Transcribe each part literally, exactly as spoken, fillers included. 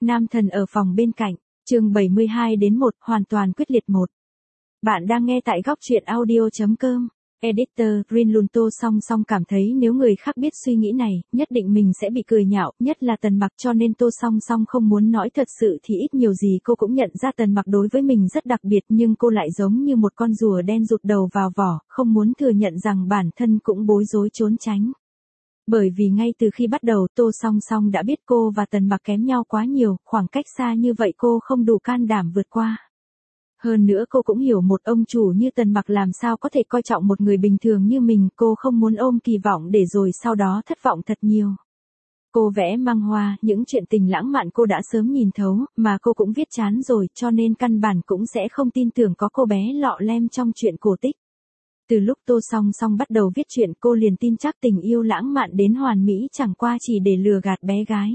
Nam thần ở phòng bên cạnh, chương bảy mươi hai đến một, hoàn toàn quyết liệt một. Bạn đang nghe tại góc truyện audio chấm com. Editor, Green Lunto song song cảm thấy nếu người khác biết suy nghĩ này, nhất định mình sẽ bị cười nhạo, nhất là Tần Mặc, cho nên Tô song song không muốn nói thật sự thì ít nhiều gì cô cũng nhận ra Tần Mặc đối với mình rất đặc biệt, nhưng cô lại giống như một con rùa đen rụt đầu vào vỏ, không muốn thừa nhận rằng bản thân cũng bối rối trốn tránh. Bởi vì ngay từ khi bắt đầu Tô song song đã biết cô và Tần Mặc kém nhau quá nhiều, khoảng cách xa như vậy cô không đủ can đảm vượt qua. Hơn nữa cô cũng hiểu một ông chủ như Tần Mặc làm sao có thể coi trọng một người bình thường như mình, cô không muốn ôm kỳ vọng để rồi sau đó thất vọng thật nhiều. Cô vẽ mang hoa, những chuyện tình lãng mạn cô đã sớm nhìn thấu, mà cô cũng viết chán rồi, cho nên căn bản cũng sẽ không tin tưởng có cô bé lọ lem trong chuyện cổ tích. Từ lúc Tô song song bắt đầu viết chuyện cô liền tin chắc tình yêu lãng mạn đến hoàn mỹ chẳng qua chỉ để lừa gạt bé gái.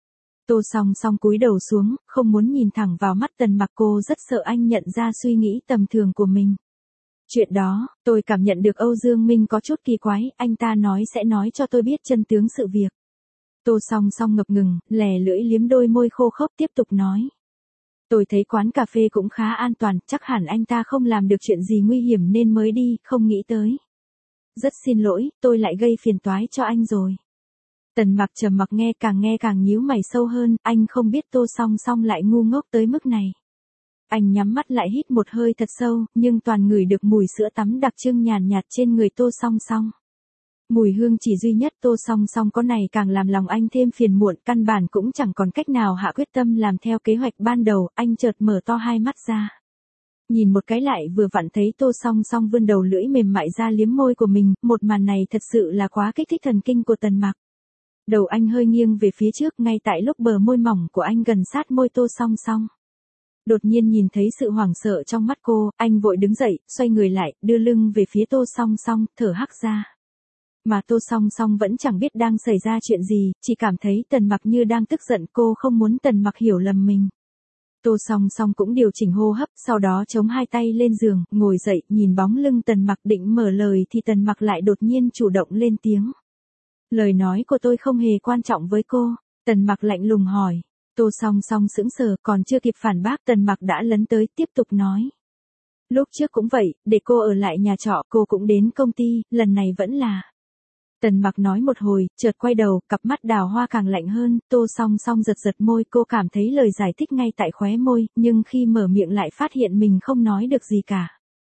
Tô song song cúi đầu xuống, không muốn nhìn thẳng vào mắt Tần Mặc, cô rất sợ anh nhận ra suy nghĩ tầm thường của mình. Chuyện đó, tôi cảm nhận được Âu Dương Minh có chút kỳ quái, anh ta nói sẽ nói cho tôi biết chân tướng sự việc. Tô song song ngập ngừng, lè lưỡi liếm đôi môi khô khốc tiếp tục nói. Tôi thấy quán cà phê cũng khá an toàn, chắc hẳn anh ta không làm được chuyện gì nguy hiểm nên mới đi, không nghĩ tới. Rất xin lỗi, tôi lại gây phiền toái cho anh rồi. Tần Mặc trầm mặc nghe, càng nghe càng nhíu mày sâu hơn, anh không biết Tô song song lại ngu ngốc tới mức này. Anh nhắm mắt lại hít một hơi thật sâu, nhưng toàn ngửi được mùi sữa tắm đặc trưng nhàn nhạt trên người Tô song song. Mùi hương chỉ duy nhất Tô song song có này càng làm lòng anh thêm phiền muộn, căn bản cũng chẳng còn cách nào hạ quyết tâm làm theo kế hoạch ban đầu, anh chợt mở to hai mắt ra. Nhìn một cái lại vừa vặn thấy Tô song song vươn đầu lưỡi mềm mại ra liếm môi của mình, một màn này thật sự là quá kích thích thần kinh của Tần Mặc. Đầu anh hơi nghiêng về phía trước ngay tại lúc bờ môi mỏng của anh gần sát môi Tô song song. Đột nhiên nhìn thấy sự hoảng sợ trong mắt cô, anh vội đứng dậy, xoay người lại, đưa lưng về phía Tô song song, thở hắt ra. Mà Tô song song vẫn chẳng biết đang xảy ra chuyện gì, chỉ cảm thấy Tần Mặc như đang tức giận, cô không muốn Tần Mặc hiểu lầm mình. Tô song song cũng điều chỉnh hô hấp, sau đó chống hai tay lên giường, ngồi dậy, nhìn bóng lưng Tần Mặc định mở lời thì Tần Mặc lại đột nhiên chủ động lên tiếng. Lời nói của tôi không hề quan trọng với cô, Tần Mặc lạnh lùng hỏi. Tô song song sững sờ, còn chưa kịp phản bác Tần Mặc đã lấn tới tiếp tục nói. Lúc trước cũng vậy, để cô ở lại nhà trọ, cô cũng đến công ty, lần này vẫn là. Tần Mặc nói một hồi, chợt quay đầu, cặp mắt đào hoa càng lạnh hơn, Tô song song giật giật môi, cô cảm thấy lời giải thích ngay tại khóe môi, nhưng khi mở miệng lại phát hiện mình không nói được gì cả.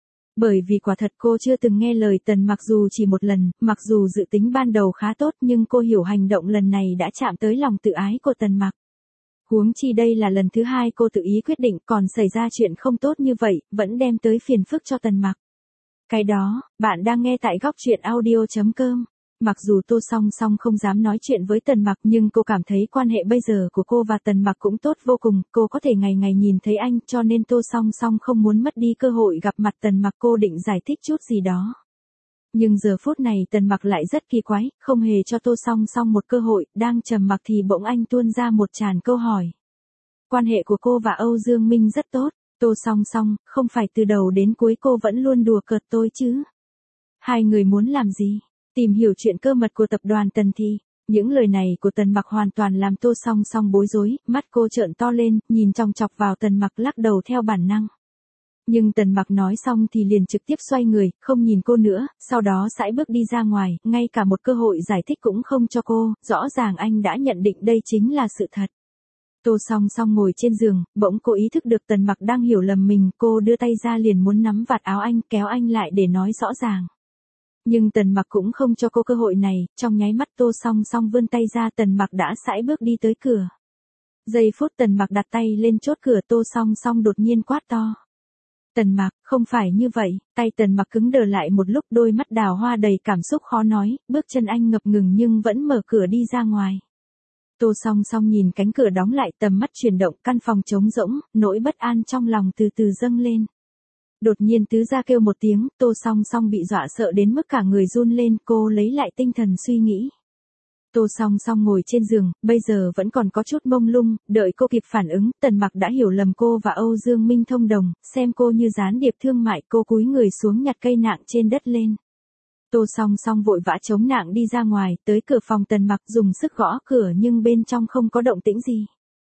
Bởi vì quả thật cô chưa từng nghe lời Tần Mặc dù chỉ một lần, mặc dù dự tính ban đầu khá tốt nhưng cô hiểu hành động lần này đã chạm tới lòng tự ái của Tần Mặc. Huống chi đây là lần thứ hai cô tự ý quyết định, còn xảy ra chuyện không tốt như vậy, vẫn đem tới phiền phức cho Tần Mặc. Cái đó, bạn đang nghe tại góc truyện audio chấm com. Mặc dù Tô song song không dám nói chuyện với Tần Mặc nhưng cô cảm thấy quan hệ bây giờ của cô và Tần Mặc cũng tốt vô cùng, cô có thể ngày ngày nhìn thấy anh, cho nên Tô song song không muốn mất đi cơ hội gặp mặt Tần Mặc, cô định giải thích chút gì đó. Nhưng giờ phút này Tần Mặc lại rất kỳ quái, không hề cho Tô song song một cơ hội, đang trầm mặc thì bỗng anh tuôn ra một tràn câu hỏi. Quan hệ của cô và Âu Dương Minh rất tốt, Tô song song, không phải từ đầu đến cuối cô vẫn luôn đùa cợt tôi chứ? Hai người muốn làm gì? Tìm hiểu chuyện cơ mật của tập đoàn Tần thì, những lời này của Tần Mặc hoàn toàn làm Tô song song bối rối, mắt cô trợn to lên, nhìn chòng chọc vào Tần Mặc lắc đầu theo bản năng. Nhưng Tần Mặc nói xong thì liền trực tiếp xoay người, không nhìn cô nữa, sau đó sải bước đi ra ngoài, ngay cả một cơ hội giải thích cũng không cho cô, rõ ràng anh đã nhận định đây chính là sự thật. Tô song song ngồi trên giường, bỗng cô ý thức được Tần Mặc đang hiểu lầm mình, cô đưa tay ra liền muốn nắm vạt áo anh, kéo anh lại để nói rõ ràng. Nhưng Tần Mặc cũng không cho cô cơ hội này, trong nháy mắt Tô song song vươn tay ra, Tần Mặc đã sải bước đi tới cửa. Giây phút Tần Mặc đặt tay lên chốt cửa, Tô song song đột nhiên quát to. Tần Mặc, không phải như vậy, tay Tần Mặc cứng đờ lại một lúc, đôi mắt đào hoa đầy cảm xúc khó nói, bước chân anh ngập ngừng nhưng vẫn mở cửa đi ra ngoài. Tô song song nhìn cánh cửa đóng lại, tầm mắt chuyển động, căn phòng trống rỗng, nỗi bất an trong lòng từ từ dâng lên. Đột nhiên tứ gia kêu một tiếng, Tô song song bị dọa sợ đến mức cả người run lên, cô lấy lại tinh thần suy nghĩ. Tô song song ngồi trên giường, bây giờ vẫn còn có chút mông lung, đợi cô kịp phản ứng, Tần Mặc đã hiểu lầm cô và Âu Dương Minh thông đồng, xem cô như gián điệp thương mại, cô cúi người xuống nhặt cây nạng trên đất lên. Tô song song vội vã chống nạng đi ra ngoài, tới cửa phòng Tần Mặc dùng sức gõ cửa nhưng bên trong không có động tĩnh gì.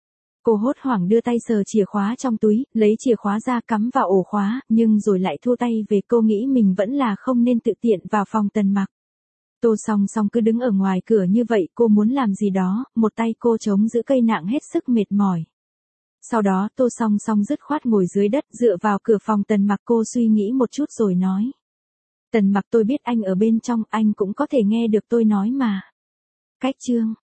Cô hốt hoảng đưa tay sờ chìa khóa trong túi, lấy chìa khóa ra cắm vào ổ khóa, nhưng rồi lại thua tay về. Cô nghĩ mình vẫn là không nên tự tiện vào phòng Tần Mặc. Tô Song Song cứ đứng ở ngoài cửa như vậy, cô muốn làm gì đó, một tay cô chống giữ cây nặng hết sức mệt mỏi. Sau đó Tô Song Song dứt khoát ngồi dưới đất dựa vào cửa phòng Tần Mặc. Cô suy nghĩ một chút rồi nói. Tần Mặc, tôi biết anh ở bên trong, anh cũng có thể nghe được tôi nói mà. Cách chương